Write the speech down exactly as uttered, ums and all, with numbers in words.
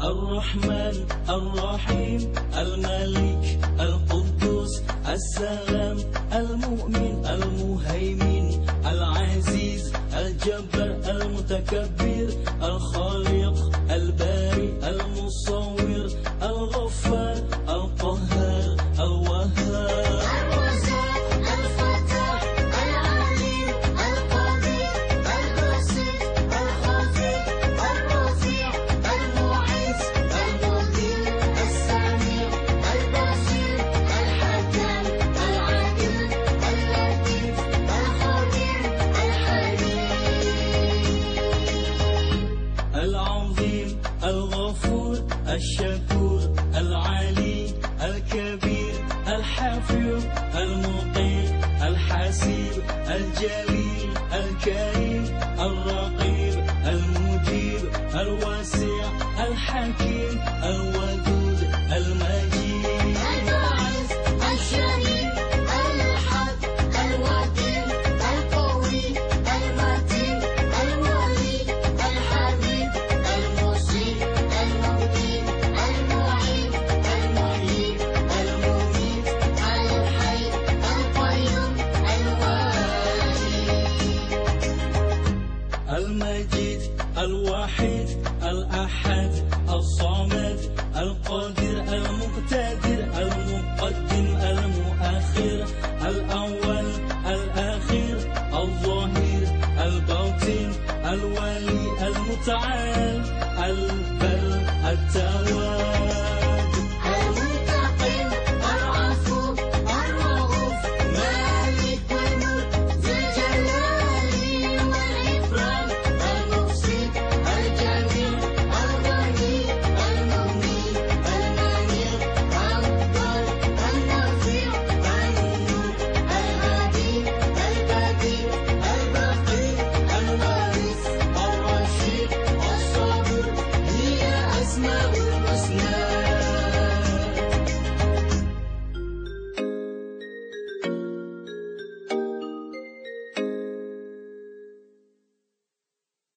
الرحمن الرحيم الملك القدوس السلام المؤمن المهيمن العزيز الجبار المتكبر الخالق البارئ المصور الغفار القهار الوهاب العظيم الغفور الشكور العلي الكبير الحفيظ المقيم الحسيب الجليل الكريم الرقيب المجيب الواسع الحكيم الودود المجيد الباعث الشريف الحق الوكيل القوي المتين الولي الحميد المصيب المقيم المعين المحيي المميت الحي القيوم الواحد المجيد الوحيد الأحد الصمد القادر المقتدر المقدم المؤخر الأول الآخر الظاهر الباطن الولي المتعال البر التواب